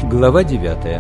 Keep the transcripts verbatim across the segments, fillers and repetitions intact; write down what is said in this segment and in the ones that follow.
Глава девятая.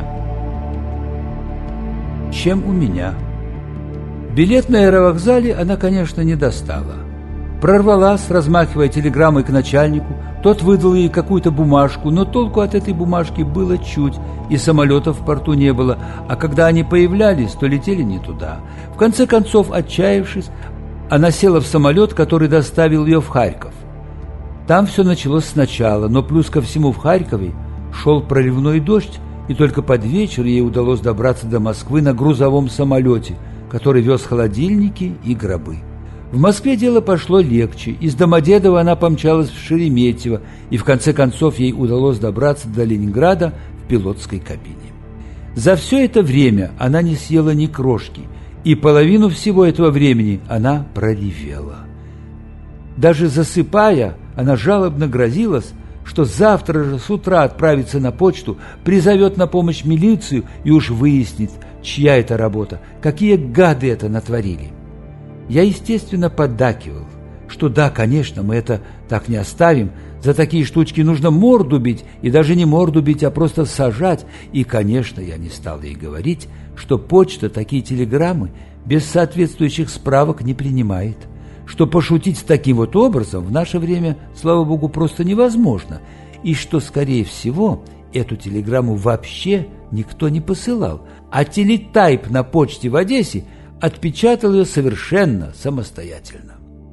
Чем у меня? Билет на аэровокзале она, конечно, не достала. Прорвалась, размахивая телеграммой к начальнику. Тот выдал ей какую-то бумажку, но толку от этой бумажки было чуть, и самолетов в порту не было, а когда они появлялись, то летели не туда. В конце концов, отчаявшись, она села в самолет, который доставил ее в Харьков. Там все началось сначала, но плюс ко всему в Харькове шел проливной дождь, и только под вечер ей удалось добраться до Москвы на грузовом самолете, который вез холодильники и гробы. В Москве дело пошло легче. Из Домодедова она помчалась в Шереметьево, и в конце концов ей удалось добраться до Ленинграда в пилотской кабине. За все это время она не съела ни крошки, и половину всего этого времени она проревела. Даже засыпая, она жалобно грозилась, что завтра же с утра отправится на почту, призовет на помощь милицию и уж выяснит, чья это работа, какие гады это натворили. Я, естественно, поддакивал, что да, конечно, мы это так не оставим, за такие штучки нужно морду бить, и даже не морду бить, а просто сажать. И, конечно, я не стал ей говорить, что почта такие телеграммы без соответствующих справок не принимает, что пошутить таким вот образом в наше время, слава богу, просто невозможно, и что, скорее всего, эту телеграмму вообще никто не посылал, а телетайп на почте в Одессе отпечатал ее совершенно самостоятельно.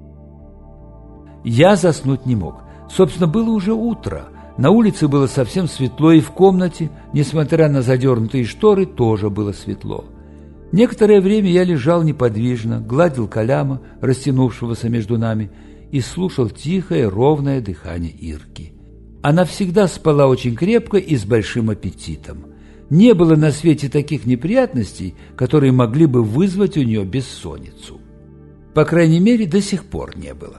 Я заснуть не мог. Собственно, было уже утро. На улице было совсем светло, и в комнате, несмотря на задернутые шторы, тоже было светло. Некоторое время я лежал неподвижно, гладил Коляма, растянувшегося между нами, и слушал тихое, ровное дыхание Ирки. Она всегда спала очень крепко и с большим аппетитом. Не было на свете таких неприятностей, которые могли бы вызвать у нее бессонницу. По крайней мере, до сих пор не было.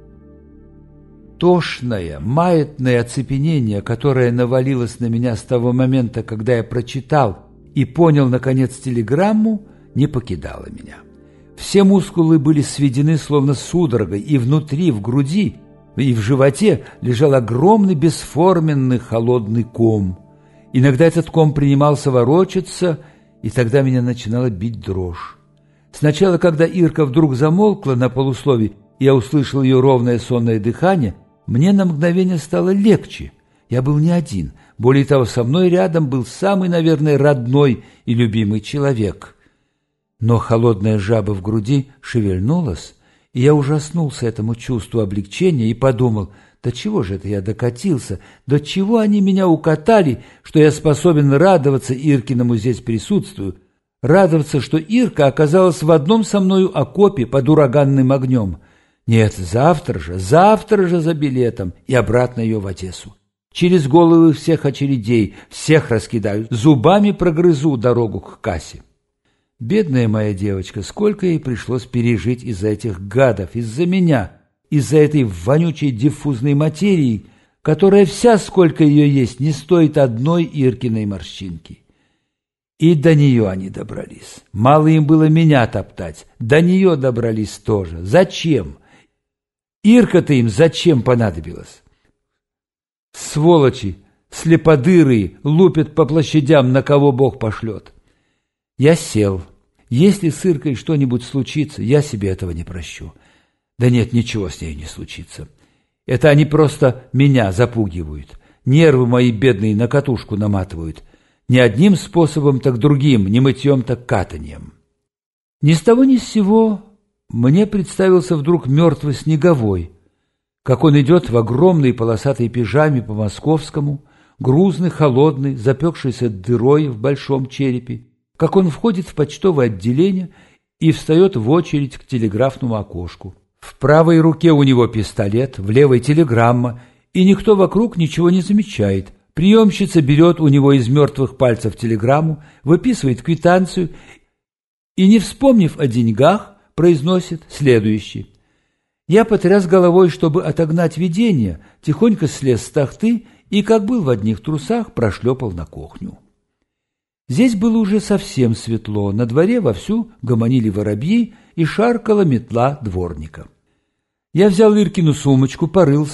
Тошное, маятное оцепенение, которое навалилось на меня с того момента, когда я прочитал и понял, наконец, телеграмму, не покидало меня. Все мускулы были сведены словно судорогой, и внутри, в груди и в животе лежал огромный бесформенный холодный ком. Иногда этот ком принимался ворочаться, и тогда меня начинала бить дрожь. Сначала, когда Ирка вдруг замолкла на полуслове, и я услышал ее ровное сонное дыхание, мне на мгновение стало легче. Я был не один. Более того, со мной рядом был самый, наверное, родной и любимый человек. Но холодная жаба в груди шевельнулась, и я ужаснулся этому чувству облегчения и подумал: до чего же это я докатился, до чего они меня укатали, что я способен радоваться Иркиному здесь присутствию, радоваться, что Ирка оказалась в одном со мною окопе под ураганным огнем. Нет, завтра же, завтра же за билетом и обратно ее в Одессу. Через головы всех очередей, всех раскидаю, зубами прогрызу дорогу к кассе. Бедная моя девочка, сколько ей пришлось пережить из-за этих гадов, из-за меня, из-за этой вонючей диффузной материи, которая вся, сколько ее есть, не стоит одной Иркиной морщинки. И до нее они добрались. Мало им было меня топтать, до нее добрались тоже. Зачем? Ирка-то им зачем понадобилась? Сволочи, слеподырые, лупят по площадям, на кого Бог пошлет. Я сел. Если с Иркой что-нибудь случится, я себе этого не прощу. Да нет, ничего с ней не случится. Это они просто меня запугивают. Нервы мои бедные на катушку наматывают. Не одним способом, так другим, не мытьем, так катаньем. Ни с того ни с сего мне представился вдруг мертвый Снеговой, как он идет в огромной полосатой пижаме по московскому, грузный, холодный, запекшийся дырой в большом черепе, как он входит в почтовое отделение и встает в очередь к телеграфному окошку. В правой руке у него пистолет, в левой телеграмма, и никто вокруг ничего не замечает. Приемщица берет у него из мертвых пальцев телеграмму, выписывает квитанцию и, не вспомнив о деньгах, произносит следующее. Я потряс головой, чтобы отогнать видение, тихонько слез с тахты и, как был в одних трусах, прошлепал на кухню. Здесь было уже совсем светло, на дворе вовсю гомонили воробьи и шаркала метла дворника. Я взял Иркину сумочку, порылся,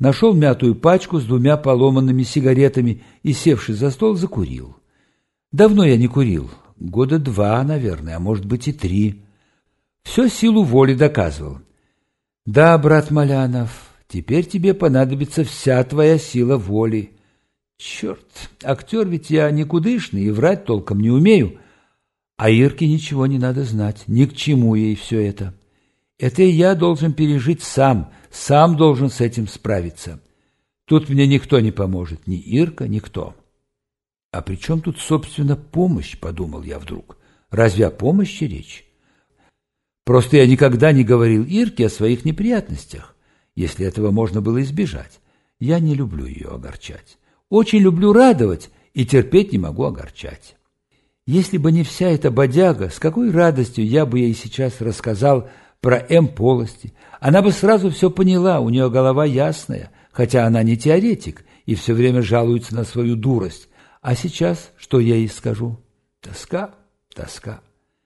нашел мятую пачку с двумя поломанными сигаретами и, севший за стол, закурил. Давно я не курил, года два, наверное, а может быть и три. Все силу воли доказывал. Да, брат Малянов, теперь тебе понадобится вся твоя сила воли. Черт, актер ведь я никудышный и врать толком не умею. А Ирке ничего не надо знать, ни к чему ей все это. Это я должен пережить сам, сам должен с этим справиться. Тут мне никто не поможет, ни Ирка, никто. А при чем тут, собственно, помощь, подумал я вдруг. Разве о помощи речь? Просто я никогда не говорил Ирке о своих неприятностях, если этого можно было избежать. Я не люблю ее огорчать. Очень люблю радовать и терпеть не могу огорчать. Если бы не вся эта бодяга, с какой радостью я бы ей сейчас рассказал про М-полости. Она бы сразу все поняла, у нее голова ясная, хотя она не теоретик и все время жалуется на свою дурость. А сейчас что я ей скажу? Тоска, тоска.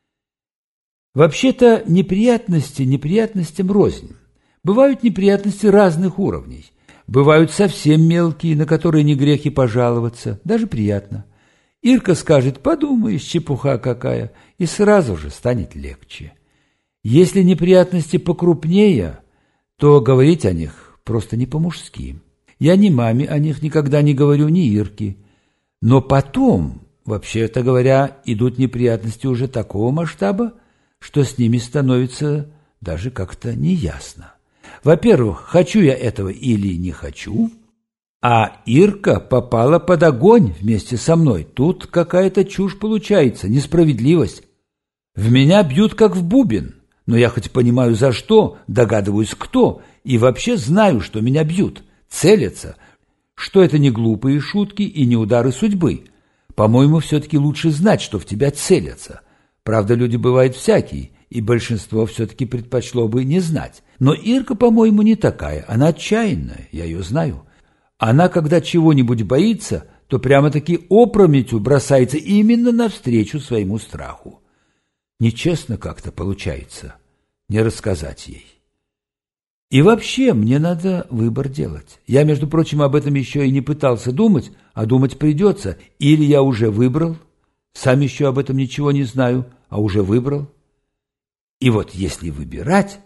Вообще-то неприятности неприятностям рознь. Бывают неприятности разных уровней. Бывают совсем мелкие, на которые не грех и пожаловаться, даже приятно. Ирка скажет: подумаешь, чепуха какая, и сразу же станет легче. Если неприятности покрупнее, то говорить о них просто не по-мужски. Я ни маме о них никогда не говорю, ни Ирке. Но потом, вообще-то говоря, идут неприятности уже такого масштаба, что с ними становится даже как-то неясно. Во-первых, хочу я этого или не хочу, а Ирка попала под огонь вместе со мной. Тут какая-то чушь получается, несправедливость. В меня бьют как в бубен, но я хоть понимаю за что, догадываюсь кто, и вообще знаю, что меня бьют, целятся, что это не глупые шутки и не удары судьбы. По-моему, все-таки лучше знать, что в тебя целятся. Правда, люди бывают всякие, и большинство все-таки предпочло бы не знать. Но Ирка, по-моему, не такая, она отчаянная, я ее знаю. Она, когда чего-нибудь боится, то прямо-таки опрометью бросается именно навстречу своему страху. Нечестно как-то получается не рассказать ей. И вообще мне надо выбор делать. Я, между прочим, об этом еще и не пытался думать, а думать придется. Или я уже выбрал, сам еще об этом ничего не знаю, а уже выбрал. И вот если выбирать,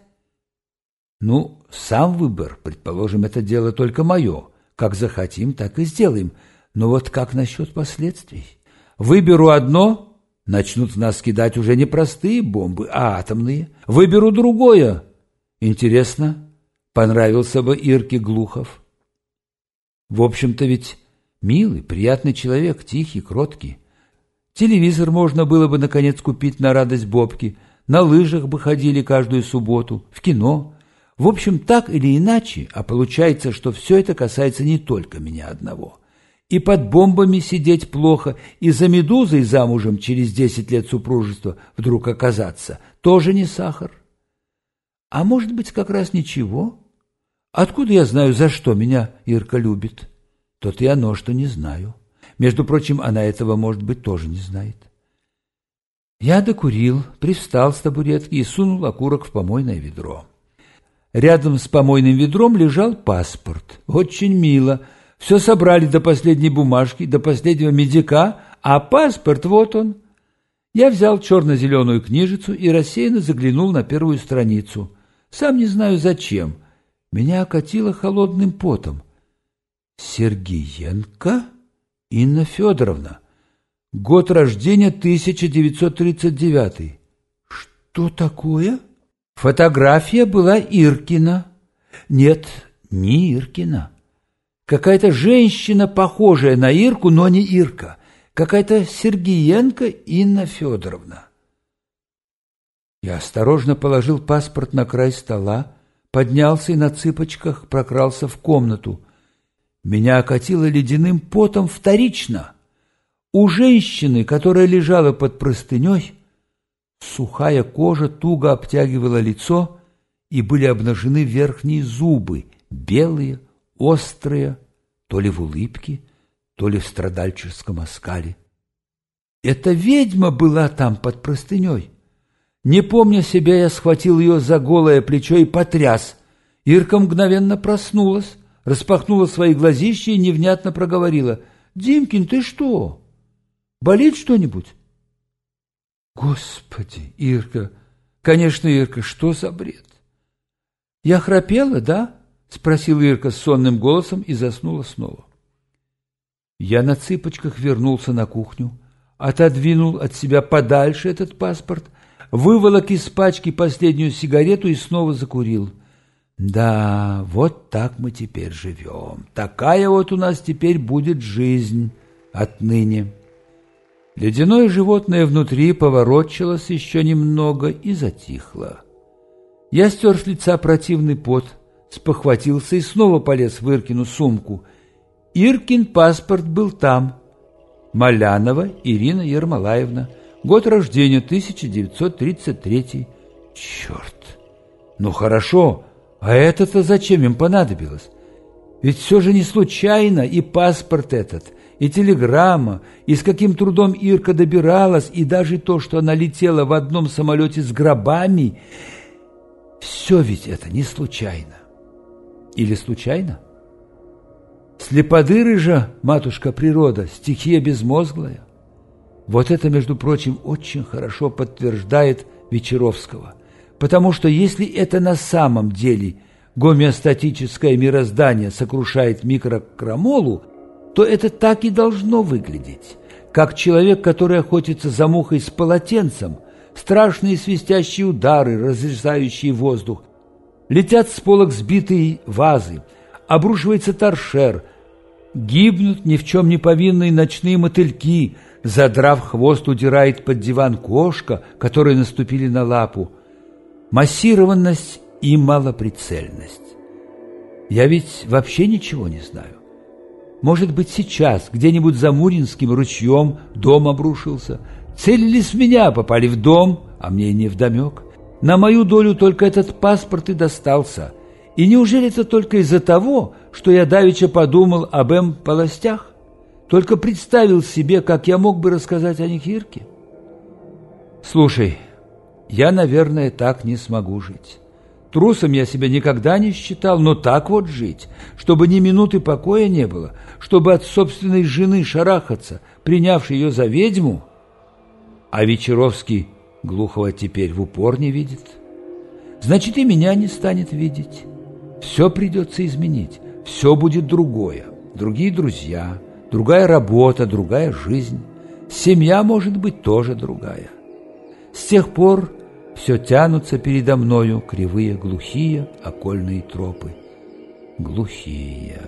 ну, сам выбор, предположим, это дело только мое. Как захотим, так и сделаем. Но вот как насчет последствий? Выберу одно, начнут в нас кидать уже не простые бомбы, а атомные. Выберу другое. Интересно, понравился бы Ирке Глухов? В общем-то ведь милый, приятный человек, тихий, кроткий. Телевизор можно было бы, наконец, купить на радость Бобки. На лыжах бы ходили каждую субботу, в кино. В общем, так или иначе, а получается, что все это касается не только меня одного. И под бомбами сидеть плохо, и за медузой замужем через десять лет супружества вдруг оказаться тоже не сахар. А может быть, как раз ничего? Откуда я знаю, за что меня Ирка любит? То-то и оно, что не знаю. Между прочим, она этого, может быть, тоже не знает. Я докурил, привстал с табуретки и сунул окурок в помойное ведро. Рядом с помойным ведром лежал паспорт. Очень мило. Все собрали до последней бумажки, до последнего медика, а паспорт вот он. Я взял черно-зеленую книжицу и рассеянно заглянул на первую страницу. Сам не знаю зачем. Меня окатило холодным потом. Сергеенко Инна Федоровна. Год рождения тысяча девятьсот тридцать девятый. Что такое? Фотография была Иркина. Нет, не Иркина. Какая-то женщина, похожая на Ирку, но не Ирка. Какая-то Сергеенко Инна Федоровна. Я осторожно положил паспорт на край стола, поднялся и на цыпочках прокрался в комнату. Меня окатило ледяным потом вторично. У женщины, которая лежала под простыней, сухая кожа туго обтягивала лицо, и были обнажены верхние зубы, белые, острые, то ли в улыбке, то ли в страдальческом оскале. Эта ведьма была там под простыней. Не помня себя, я схватил ее за голое плечо и потряс. Ирка мгновенно проснулась, распахнула свои глазища и невнятно проговорила: «Димкин, ты что? Болит что-нибудь?» Господи, Ирка, конечно, Ирка, что за бред? «Я храпела, да?» — спросила Ирка сонным голосом и заснула снова. Я на цыпочках вернулся на кухню, отодвинул от себя подальше этот паспорт, выволок из пачки последнюю сигарету и снова закурил. Да, вот так мы теперь живем. Такая вот у нас теперь будет жизнь отныне. Ледяное животное внутри поворочилось еще немного и затихло. Я стер с лица противный пот, спохватился и снова полез в Иркину сумку. Иркин паспорт был там. Малянова Ирина Ермолаевна. Год рождения тысяча девятьсот тридцать третий. Черт! Ну хорошо, а это-то зачем им понадобилось? Ведь все же не случайно и паспорт этот, и телеграмма, и с каким трудом Ирка добиралась, и даже то, что она летела в одном самолете с гробами, все ведь это не случайно. Или случайно? Слеподыры же, матушка природа, стихия безмозглая. Вот это, между прочим, очень хорошо подтверждает Вечеровского, потому что если это на самом деле гомеостатическое мироздание сокрушает микрокрамолу, то это так и должно выглядеть, как человек, который охотится за мухой с полотенцем, страшные свистящие удары, разрезающие воздух, летят с полок сбитые вазы, обрушивается торшер, гибнут ни в чем не повинные ночные мотыльки, задрав хвост, удирает под диван кошка, которой наступили на лапу. Массированность и малоприцельность. Я ведь вообще ничего не знаю. Может быть, сейчас где-нибудь за Муринским ручьем дом обрушился, целились в меня, попали в дом, а мне невдомек. На мою долю только этот паспорт и достался. И неужели это только из-за того, что я давеча подумал об эм-полостях? Только представил себе, как я мог бы рассказать о них Ирке? Слушай, я, наверное, так не смогу жить. Трусом я себя никогда не считал, но так вот жить, чтобы ни минуты покоя не было, чтобы от собственной жены шарахаться, принявшей ее за ведьму. А Вечеровский Глухова теперь в упор не видит. Значит, и меня не станет видеть. Все придется изменить, все будет другое. Другие друзья, другая работа, другая жизнь. Семья, может быть, тоже другая. С тех пор все тянутся передо мною кривые, глухие окольные тропы. Глухие.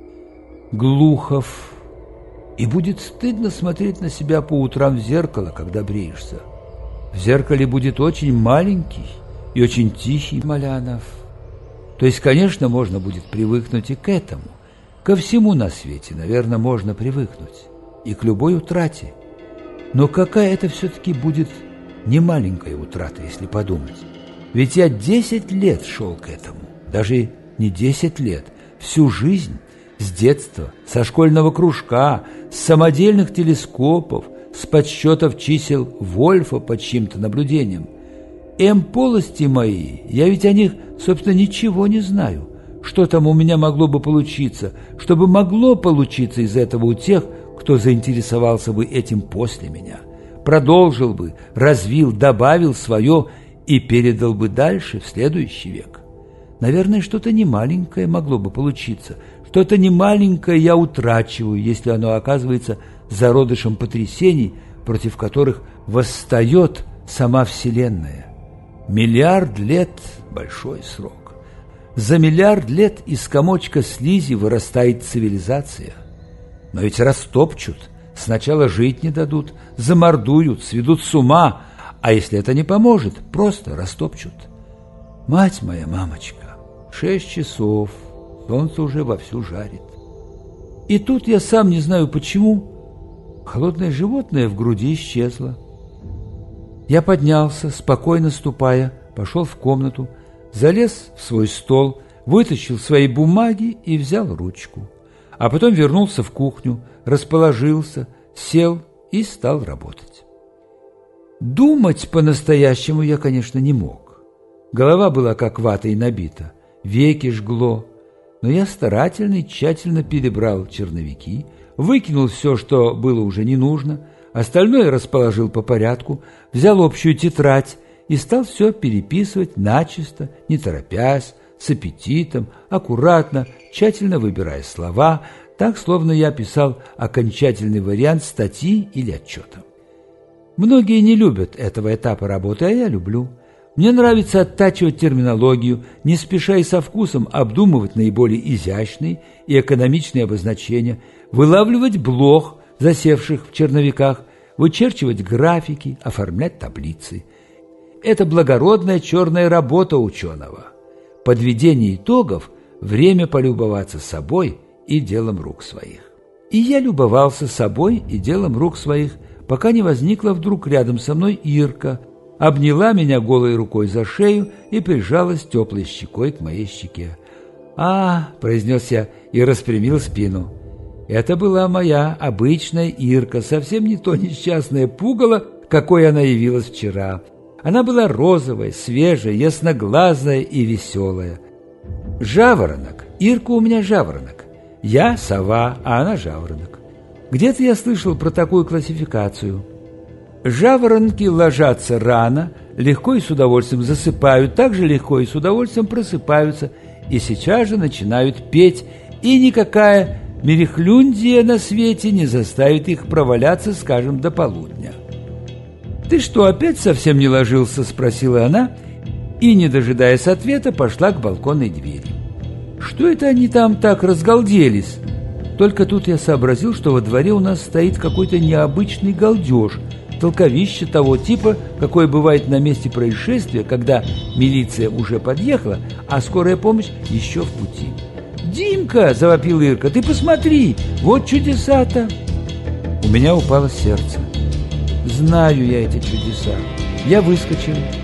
Глухов. И будет стыдно смотреть на себя по утрам в зеркало, когда бреешься. В зеркале будет очень маленький и очень тихий Малянов. То есть, конечно, можно будет привыкнуть и к этому. Ко всему на свете, наверное, можно привыкнуть. И к любой утрате. Но какая это все-таки будет не маленькая утрата, если подумать. Ведь я десять лет шел к этому. Даже не десять лет. Всю жизнь. С детства, со школьного кружка, с самодельных телескопов, с подсчетов чисел Вольфа под чьим-то наблюдением. Эм-полости мои, я ведь о них, собственно, ничего не знаю. Что там у меня могло бы получиться, чтобы могло получиться из этого у тех, кто заинтересовался бы этим после меня, продолжил бы, развил, добавил свое и передал бы дальше, в следующий век. Наверное, что-то немаленькое могло бы получиться, что-то немаленькое я утрачиваю, если оно оказывается зародышем потрясений, против которых восстает сама Вселенная. Миллиард лет – большой срок. За миллиард лет из комочка слизи вырастает цивилизация. Но ведь растопчут, сначала жить не дадут, замордуют, сведут с ума, а если это не поможет, просто растопчут. Мать моя, мамочка, шесть часов, солнце уже вовсю жарит. И тут я сам не знаю почему, холодное животное в груди исчезло. Я поднялся, спокойно ступая, пошел в комнату, залез в свой стол, вытащил свои бумаги и взял ручку. А потом вернулся в кухню, расположился, сел и стал работать. Думать по-настоящему я, конечно, не мог. Голова была как ватой набита, веки жгло. Но я старательно и тщательно перебрал черновики, выкинул все, что было уже не нужно, остальное расположил по порядку, взял общую тетрадь и стал все переписывать начисто, не торопясь, с аппетитом, аккуратно, тщательно выбирая слова, так, словно я писал окончательный вариант статьи или отчета. Многие не любят этого этапа работы, а я люблю. Мне нравится оттачивать терминологию, не спеша и со вкусом обдумывать наиболее изящные и экономичные обозначения, вылавливать блох, засевших в черновиках, вычерчивать графики, оформлять таблицы. Это благородная черная работа ученого. Подведение итогов – время полюбоваться собой и делом рук своих. И я любовался собой и делом рук своих, пока не возникла вдруг рядом со мной Ирка, обняла меня голой рукой за шею и прижалась теплой щекой к моей щеке. «А!» – произнес я и распрямил спину. Это была моя обычная Ирка, совсем не то несчастное пугало, какой она явилась вчера. Она была розовая, свежая, ясноглазая и веселая. Жаворонок. Ирка у меня жаворонок. Я сова, а она жаворонок. Где-то я слышал про такую классификацию. Жаворонки ложатся рано, легко и с удовольствием засыпают, так же легко и с удовольствием просыпаются, и сейчас же начинают петь, и никакая мерехлюндия на свете не заставит их проваляться, скажем, до полудня. «Ты что, опять совсем не ложился?» – спросила она, и, не дожидаясь ответа, пошла к балконной двери. «Что это они там так разгалделись?» Только тут я сообразил, что во дворе у нас стоит какой-то необычный галдеж, толковище того типа, какое бывает на месте происшествия, когда милиция уже подъехала, а скорая помощь еще в пути. «Димка!» – завопила Ирка. «Ты посмотри! Вот чудеса-то!» У меня упало сердце. Знаю я эти чудеса. Я выскочил,